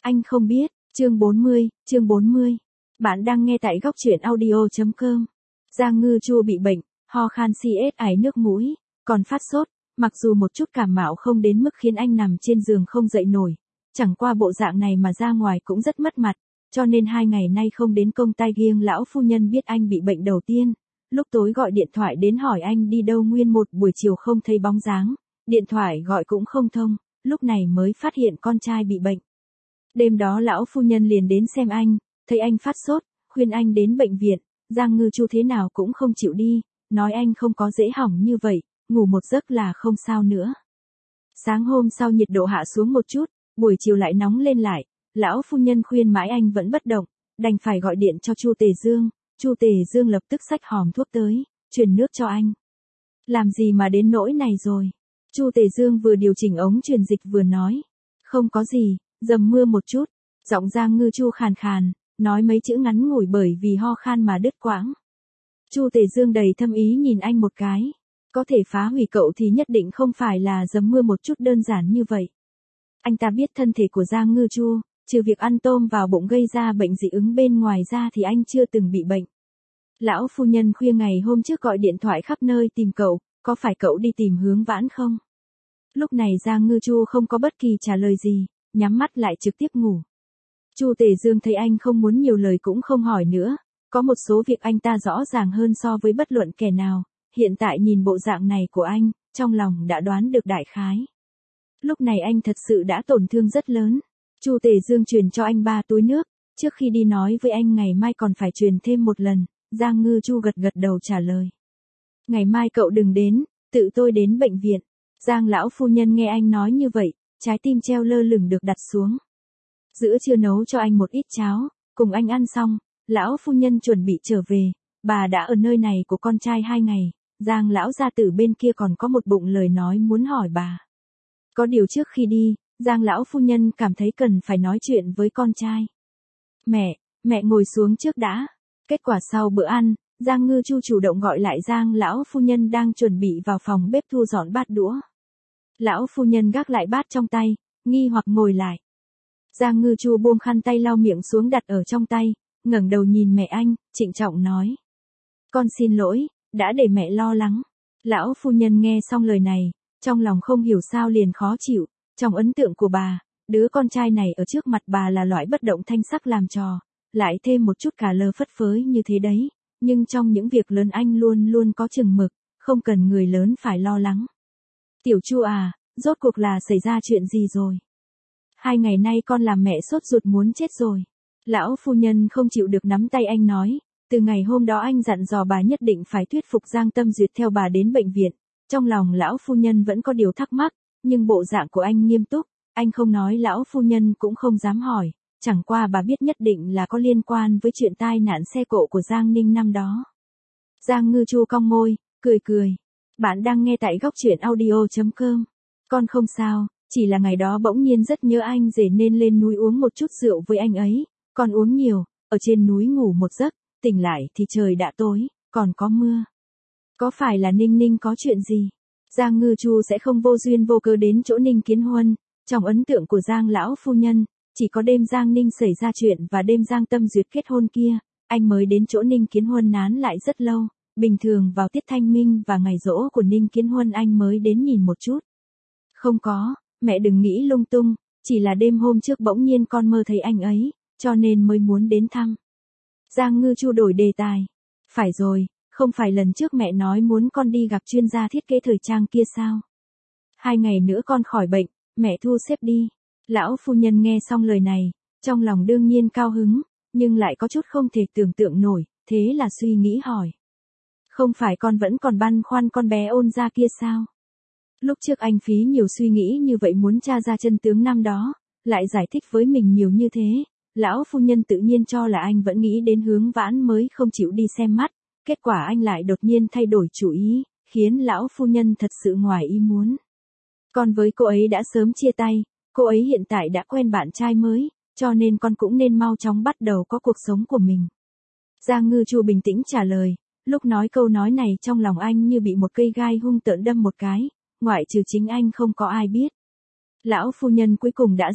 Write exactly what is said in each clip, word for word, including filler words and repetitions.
Anh không biết, chương bốn mươi, chương bốn mươi. Bạn đang nghe tại góc truyện audio chấm com. Giang Ngư Chu bị bệnh, ho khan xê ét ải nước mũi, còn phát sốt, mặc dù một chút cảm mạo không đến mức khiến anh nằm trên giường không dậy nổi. Chẳng qua bộ dạng này mà ra ngoài cũng rất mất mặt, cho nên hai ngày nay không đến công tay giêng. Lão phu nhân biết anh bị bệnh đầu tiên, lúc tối gọi điện thoại đến hỏi anh đi đâu, nguyên một buổi chiều không thấy bóng dáng, điện thoại gọi cũng không thông, lúc này mới phát hiện con trai bị bệnh. Đêm đó lão phu nhân liền đến xem anh, thấy anh phát sốt, khuyên anh đến bệnh viện. Giang Ngư Chu thế nào cũng không chịu đi, nói anh không có dễ hỏng như vậy, ngủ một giấc là không sao nữa. Sáng hôm sau nhiệt độ hạ xuống một chút, buổi chiều lại nóng lên lại, lão phu nhân khuyên mãi anh vẫn bất động, đành phải gọi điện cho Chu Tề Dương. Chu Tề Dương lập tức xách hòm thuốc tới, truyền nước cho anh. Làm gì mà đến nỗi này rồi? Chu Tề Dương vừa điều chỉnh ống truyền dịch vừa nói. Không có gì, dầm mưa một chút. Giọng Giang Ngư Chu khàn khàn, nói mấy chữ ngắn ngủi bởi vì ho khan mà đứt quãng. Chu Tề Dương đầy thâm ý nhìn anh một cái. Có thể phá hủy cậu thì nhất định không phải là dầm mưa một chút đơn giản như vậy. Anh ta biết thân thể của Giang Ngư Chu, trừ việc ăn tôm vào bụng gây ra bệnh dị ứng bên ngoài ra thì anh chưa từng bị bệnh. Lão phu nhân khuya ngày hôm trước gọi điện thoại khắp nơi tìm cậu, có phải cậu đi tìm Hướng Vãn không? Lúc này Giang Ngư Chu không có bất kỳ trả lời gì, nhắm mắt lại trực tiếp ngủ. Chu Tề Dương thấy anh không muốn nhiều lời cũng không hỏi nữa, có một số việc anh ta rõ ràng hơn so với bất luận kẻ nào, hiện tại nhìn bộ dạng này của anh, trong lòng đã đoán được đại khái. Lúc này anh thật sự đã tổn thương rất lớn. Chu Tề Dương truyền cho anh ba túi nước, trước khi đi nói với anh ngày mai còn phải truyền thêm một lần. Giang Ngư Chu gật gật đầu trả lời. Ngày mai cậu đừng đến, tự tôi đến bệnh viện. Giang lão phu nhân nghe anh nói như vậy, trái tim treo lơ lửng được đặt xuống. Giữa trưa nấu cho anh một ít cháo, cùng anh ăn xong, lão phu nhân chuẩn bị trở về, bà đã ở nơi này của con trai hai ngày, Giang lão gia tử bên kia còn có một bụng lời nói muốn hỏi bà. Có điều trước khi đi, Giang lão phu nhân cảm thấy cần phải nói chuyện với con trai. Mẹ, mẹ ngồi xuống trước đã. Kết quả sau bữa ăn, Giang Ngư Chu chủ động gọi lại Giang lão phu nhân đang chuẩn bị vào phòng bếp thu dọn bát đũa. Lão phu nhân gác lại bát trong tay, nghi hoặc ngồi lại. Giang Ngư Chu buông khăn tay lau miệng xuống đặt ở trong tay, ngẩng đầu nhìn mẹ anh, trịnh trọng nói. Con xin lỗi, đã để mẹ lo lắng. Lão phu nhân nghe xong lời này, trong lòng không hiểu sao liền khó chịu, trong ấn tượng của bà, đứa con trai này ở trước mặt bà là loại bất động thanh sắc làm trò, lại thêm một chút cà lơ phất phới như thế đấy, nhưng trong những việc lớn anh luôn luôn có chừng mực, không cần người lớn phải lo lắng. Tiểu Chu à, rốt cuộc là xảy ra chuyện gì rồi? Hai ngày nay con làm mẹ sốt ruột muốn chết rồi. Lão phu nhân không chịu được nắm tay anh nói, từ ngày hôm đó anh dặn dò bà nhất định phải thuyết phục Giang Tâm Duyệt theo bà đến bệnh viện. Trong lòng lão phu nhân vẫn có điều thắc mắc, nhưng bộ dạng của anh nghiêm túc, anh không nói lão phu nhân cũng không dám hỏi, chẳng qua bà biết nhất định là có liên quan với chuyện tai nạn xe cộ của Giang Ninh năm đó. Giang Ngư Chu cong môi, cười cười. Bạn đang nghe tại góc truyện audio chấm com. Con không sao, chỉ là ngày đó bỗng nhiên rất nhớ anh rể nên lên núi uống một chút rượu với anh ấy, con uống nhiều, ở trên núi ngủ một giấc, tỉnh lại thì trời đã tối, còn có mưa. Có phải là Ninh Ninh có chuyện gì? Giang Ngư Chu sẽ không vô duyên vô cớ đến chỗ Ninh Kiến Huân, trong ấn tượng của Giang lão phu nhân, chỉ có đêm Giang Ninh xảy ra chuyện và đêm Giang Tâm Duyệt kết hôn kia, anh mới đến chỗ Ninh Kiến Huân nán lại rất lâu, bình thường vào tiết thanh minh và ngày giỗ của Ninh Kiến Huân anh mới đến nhìn một chút. Không có, mẹ đừng nghĩ lung tung, chỉ là đêm hôm trước bỗng nhiên con mơ thấy anh ấy, cho nên mới muốn đến thăm. Giang Ngư Chu đổi đề tài. Phải rồi, không phải lần trước mẹ nói muốn con đi gặp chuyên gia thiết kế thời trang kia sao? Hai ngày nữa con khỏi bệnh, mẹ thu xếp đi. Lão phu nhân nghe xong lời này, trong lòng đương nhiên cao hứng, nhưng lại có chút không thể tưởng tượng nổi, thế là suy nghĩ hỏi. Không phải con vẫn còn băn khoăn con bé Ôn gia kia sao? Lúc trước anh phí nhiều suy nghĩ như vậy muốn tra ra chân tướng năm đó, lại giải thích với mình nhiều như thế, lão phu nhân tự nhiên cho là anh vẫn nghĩ đến Hướng Vãn mới không chịu đi xem mắt, kết quả anh lại đột nhiên thay đổi chủ ý, khiến lão phu nhân thật sự ngoài ý muốn. Con với cô ấy đã sớm chia tay, cô ấy hiện tại đã quen bạn trai mới, cho nên con cũng nên mau chóng bắt đầu có cuộc sống của mình. Giang Ngư Chu bình tĩnh trả lời, lúc nói câu nói này trong lòng anh như bị một cây gai hung tợn đâm một cái, ngoại trừ chính anh không có ai biết. Lão phu nhân cuối cùng đã rõ,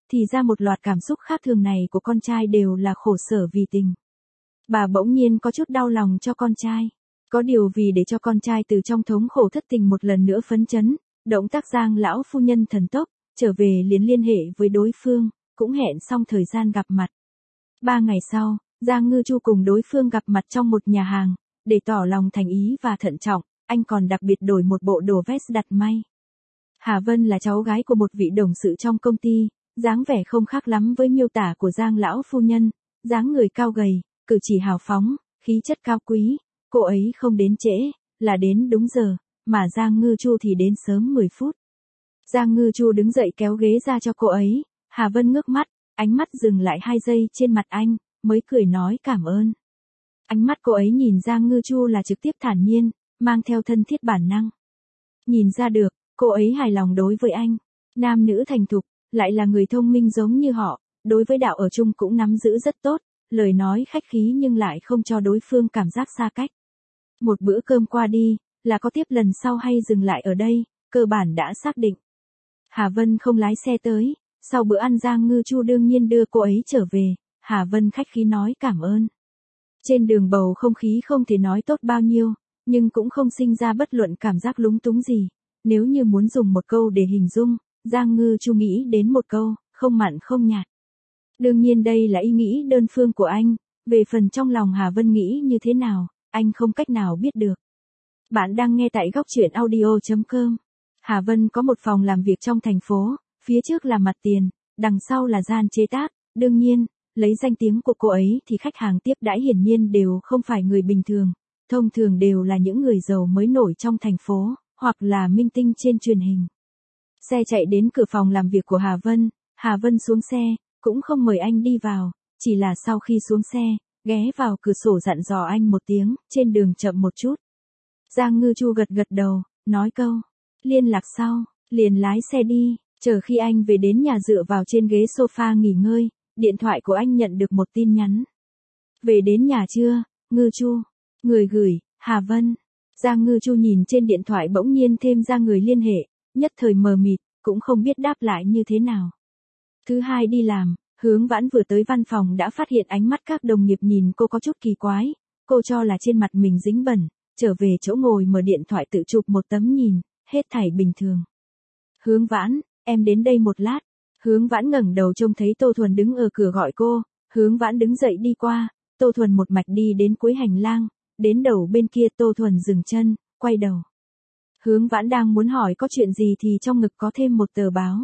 thì ra một loạt cảm xúc khác thường này của con trai đều là khổ sở vì tình. Bà bỗng nhiên có chút đau lòng cho con trai. Có điều vì để cho con trai từ trong thống khổ thất tình một lần nữa phấn chấn, động tác Giang lão phu nhân thần tốc, trở về liền liên hệ với đối phương, cũng hẹn xong thời gian gặp mặt. Ba ngày sau, Giang Ngư Chu cùng đối phương gặp mặt trong một nhà hàng, để tỏ lòng thành ý và thận trọng, anh còn đặc biệt đổi một bộ đồ vest đặt may. Hà Vân là cháu gái của một vị đồng sự trong công ty, dáng vẻ không khác lắm với miêu tả của Giang lão phu nhân, dáng người cao gầy, cử chỉ hào phóng, khí chất cao quý, cô ấy không đến trễ, là đến đúng giờ, mà Giang Ngư Chu thì đến sớm mười phút. Giang Ngư Chu đứng dậy kéo ghế ra cho cô ấy, Hà Vân ngước mắt, ánh mắt dừng lại hai giây trên mặt anh, mới cười nói cảm ơn. Ánh mắt cô ấy nhìn Giang Ngư Chu là trực tiếp thản nhiên, mang theo thân thiết bản năng. Nhìn ra được, cô ấy hài lòng đối với anh, nam nữ thành thục, lại là người thông minh giống như họ, đối với đạo ở chung cũng nắm giữ rất tốt, lời nói khách khí nhưng lại không cho đối phương cảm giác xa cách. Một bữa cơm qua đi, là có tiếp lần sau hay dừng lại ở đây, cơ bản đã xác định. Hà Vân không lái xe tới, sau bữa ăn Giang Ngư Chu đương nhiên đưa cô ấy trở về, Hà Vân khách khí nói cảm ơn. Trên đường bầu không khí không thể nói tốt bao nhiêu, nhưng cũng không sinh ra bất luận cảm giác lúng túng gì. Nếu như muốn dùng một câu để hình dung, Giang Ngư Chu nghĩ đến một câu, không mặn không nhạt. Đương nhiên đây là ý nghĩ đơn phương của anh, về phần trong lòng Hà Vân nghĩ như thế nào, anh không cách nào biết được. Bạn đang nghe tại góc truyện audio chấm com. Hà Vân có một phòng làm việc trong thành phố, phía trước là mặt tiền, đằng sau là gian chế tác, đương nhiên, lấy danh tiếng của cô ấy thì khách hàng tiếp đãi hiển nhiên đều không phải người bình thường, thông thường đều là những người giàu mới nổi trong thành phố, hoặc là minh tinh trên truyền hình. Xe chạy đến cửa phòng làm việc của Hà Vân, Hà Vân xuống xe, cũng không mời anh đi vào, chỉ là sau khi xuống xe, ghé vào cửa sổ dặn dò anh một tiếng, trên đường chậm một chút. Giang Ngư Chu gật gật đầu, nói câu, liên lạc sau, liền lái xe đi, chờ khi anh về đến nhà dựa vào trên ghế sofa nghỉ ngơi, điện thoại của anh nhận được một tin nhắn. Về đến nhà chưa, Ngư Chu? Người gửi, Hà Vân. Giang Ngư Chu nhìn trên điện thoại bỗng nhiên thêm ra người liên hệ, nhất thời mờ mịt, cũng không biết đáp lại như thế nào. Thứ hai đi làm, Hướng Vãn vừa tới văn phòng đã phát hiện ánh mắt các đồng nghiệp nhìn cô có chút kỳ quái, cô cho là trên mặt mình dính bẩn, trở về chỗ ngồi mở điện thoại tự chụp một tấm nhìn, hết thảy bình thường. Hướng Vãn, em đến đây một lát. Hướng Vãn ngẩng đầu trông thấy Tô Thuần đứng ở cửa gọi cô, Hướng Vãn đứng dậy đi qua, Tô Thuần một mạch đi đến cuối hành lang, đến đầu bên kia Tô Thuần dừng chân, quay đầu. Hướng Vãn đang muốn hỏi có chuyện gì thì trong ngực có thêm một tờ báo.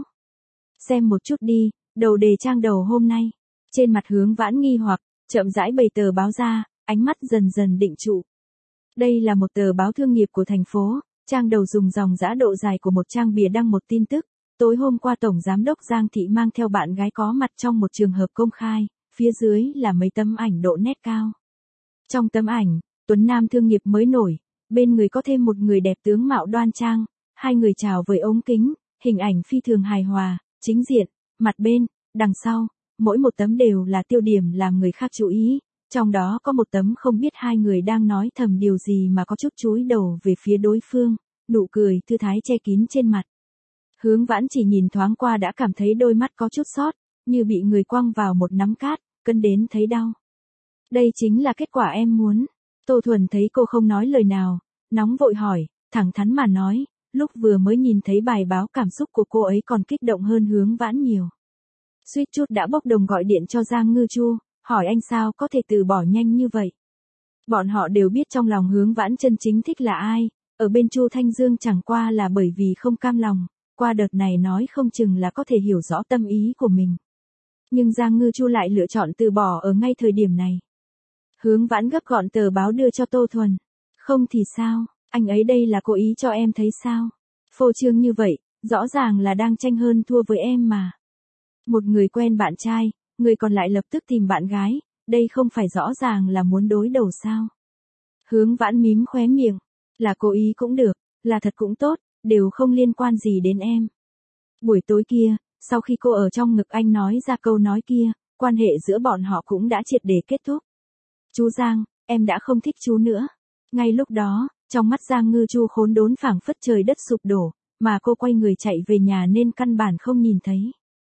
Xem một chút đi, đầu đề trang đầu hôm nay. Trên mặt Hướng Vãn nghi hoặc, chậm rãi bày tờ báo ra, ánh mắt dần dần định trụ. Đây là một tờ báo thương nghiệp của thành phố, trang đầu dùng dòng dã độ dài của một trang bìa đăng một tin tức. Tối hôm qua Tổng Giám đốc Giang Thị mang theo bạn gái có mặt trong một trường hợp công khai, phía dưới là mấy tấm ảnh độ nét cao. Trong tấm ảnh, Tuấn Nam thương nghiệp mới nổi, bên người có thêm một người đẹp tướng mạo đoan trang, hai người chào với ống kính, hình ảnh phi thường hài hòa, chính diện, mặt bên, đằng sau, mỗi một tấm đều là tiêu điểm làm người khác chú ý, trong đó có một tấm không biết hai người đang nói thầm điều gì mà có chút chúi đầu về phía đối phương, nụ cười thư thái che kín trên mặt. Hướng Vãn chỉ nhìn thoáng qua đã cảm thấy đôi mắt có chút sót, như bị người quăng vào một nắm cát, cân đến thấy đau. Đây chính là kết quả em muốn. Tô Thuần thấy cô không nói lời nào, nóng vội hỏi, thẳng thắn mà nói, lúc vừa mới nhìn thấy bài báo cảm xúc của cô ấy còn kích động hơn Hướng Vãn nhiều. Suýt chút đã bốc đồng gọi điện cho Giang Ngư Chu, hỏi anh sao có thể từ bỏ nhanh như vậy. Bọn họ đều biết trong lòng Hướng Vãn chân chính thích là ai, ở bên Chu Thanh Dương chẳng qua là bởi vì không cam lòng. Qua đợt này nói không chừng là có thể hiểu rõ tâm ý của mình. Nhưng Giang Ngư Chu lại lựa chọn từ bỏ ở ngay thời điểm này. Hướng Vãn gấp gọn tờ báo đưa cho Tô Thuần. Không thì sao, anh ấy đây là cố ý cho em thấy sao. Phô trương như vậy, rõ ràng là đang tranh hơn thua với em mà. Một người quen bạn trai, người còn lại lập tức tìm bạn gái, đây không phải rõ ràng là muốn đối đầu sao. Hướng Vãn mím khóe miệng, là cố ý cũng được, là thật cũng tốt. Đều không liên quan gì đến em. Buổi tối kia, sau khi cô ở trong ngực anh nói ra câu nói kia, quan hệ giữa bọn họ cũng đã triệt để kết thúc. Chú Giang, em đã không thích chú nữa. Ngay lúc đó, trong mắt Giang Ngư Chu khốn đốn phảng phất trời đất sụp đổ, mà cô quay người chạy về nhà nên căn bản không nhìn thấy.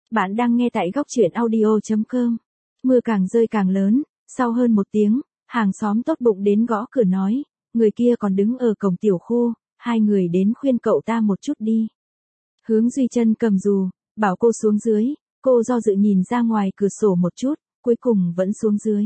Bạn đang nghe tại góc truyện audio chấm com. Mưa càng rơi càng lớn, sau hơn một tiếng, hàng xóm tốt bụng đến gõ cửa nói, người kia còn đứng ở cổng tiểu khu, hai người đến khuyên cậu ta một chút đi. Hướng Duy Chân cầm dù, bảo cô xuống dưới, cô do dự nhìn ra ngoài cửa sổ một chút, cuối cùng vẫn xuống dưới.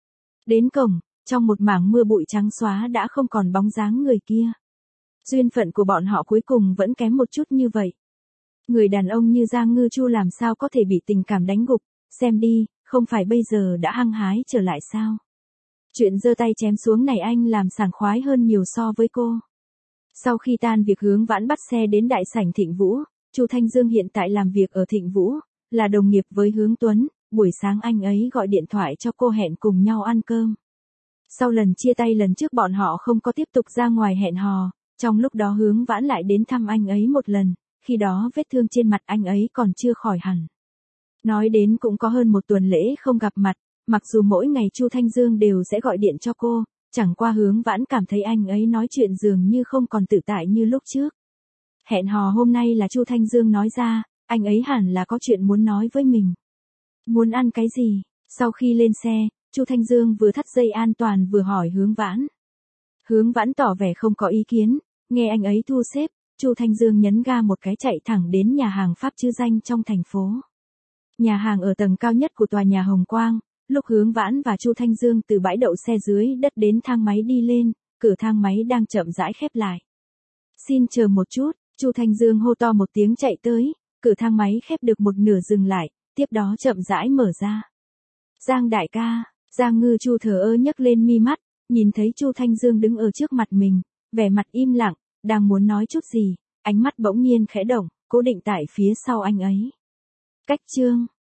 Đến cổng, trong một mảng mưa bụi trắng xóa đã không còn bóng dáng người kia. Duyên phận của bọn họ cuối cùng vẫn kém một chút như vậy. Người đàn ông như Giang Ngư Chu làm sao có thể bị tình cảm đánh gục, xem đi, không phải bây giờ đã hăng hái trở lại sao? Chuyện giơ tay chém xuống này anh làm sảng khoái hơn nhiều so với cô. Sau khi tan việc Hướng Vãn bắt xe đến đại sảnh Thịnh Vũ, Chu Thanh Dương hiện tại làm việc ở Thịnh Vũ, là đồng nghiệp với Hướng Tuấn, buổi sáng anh ấy gọi điện thoại cho cô hẹn cùng nhau ăn cơm. Sau lần chia tay lần trước bọn họ không có tiếp tục ra ngoài hẹn hò, trong lúc đó Hướng Vãn lại đến thăm anh ấy một lần, khi đó vết thương trên mặt anh ấy còn chưa khỏi hẳn. Nói đến cũng có hơn một tuần lễ không gặp mặt, mặc dù mỗi ngày Chu Thanh Dương đều sẽ gọi điện cho cô, chẳng qua Hướng Vãn cảm thấy anh ấy nói chuyện dường như không còn tự tại như lúc trước. Hẹn hò hôm nay là Chu Thanh Dương nói ra, anh ấy hẳn là có chuyện muốn nói với mình. Muốn ăn cái gì? Sau khi lên xe, Chu Thanh Dương vừa thắt dây an toàn vừa hỏi Hướng Vãn. Hướng Vãn tỏ vẻ không có ý kiến, nghe anh ấy thu xếp, Chu Thanh Dương nhấn ga một cái chạy thẳng đến nhà hàng Pháp chữ danh trong thành phố. Nhà hàng ở tầng cao nhất của tòa nhà Hồng Quang, lúc Hướng Vãn và Chu Thanh Dương từ bãi đậu xe dưới đất đến thang máy đi lên, cửa thang máy đang chậm rãi khép lại. Xin chờ một chút, Chu Thanh Dương hô to một tiếng chạy tới, cửa thang máy khép được một nửa dừng lại, tiếp đó chậm rãi mở ra. Giang đại ca, Giang Ngư Chu thờ ơ nhấc lên mi mắt, nhìn thấy Chu Thanh Dương đứng ở trước mặt mình, vẻ mặt im lặng, đang muốn nói chút gì, ánh mắt bỗng nhiên khẽ động, cố định tại phía sau anh ấy. Cách chương,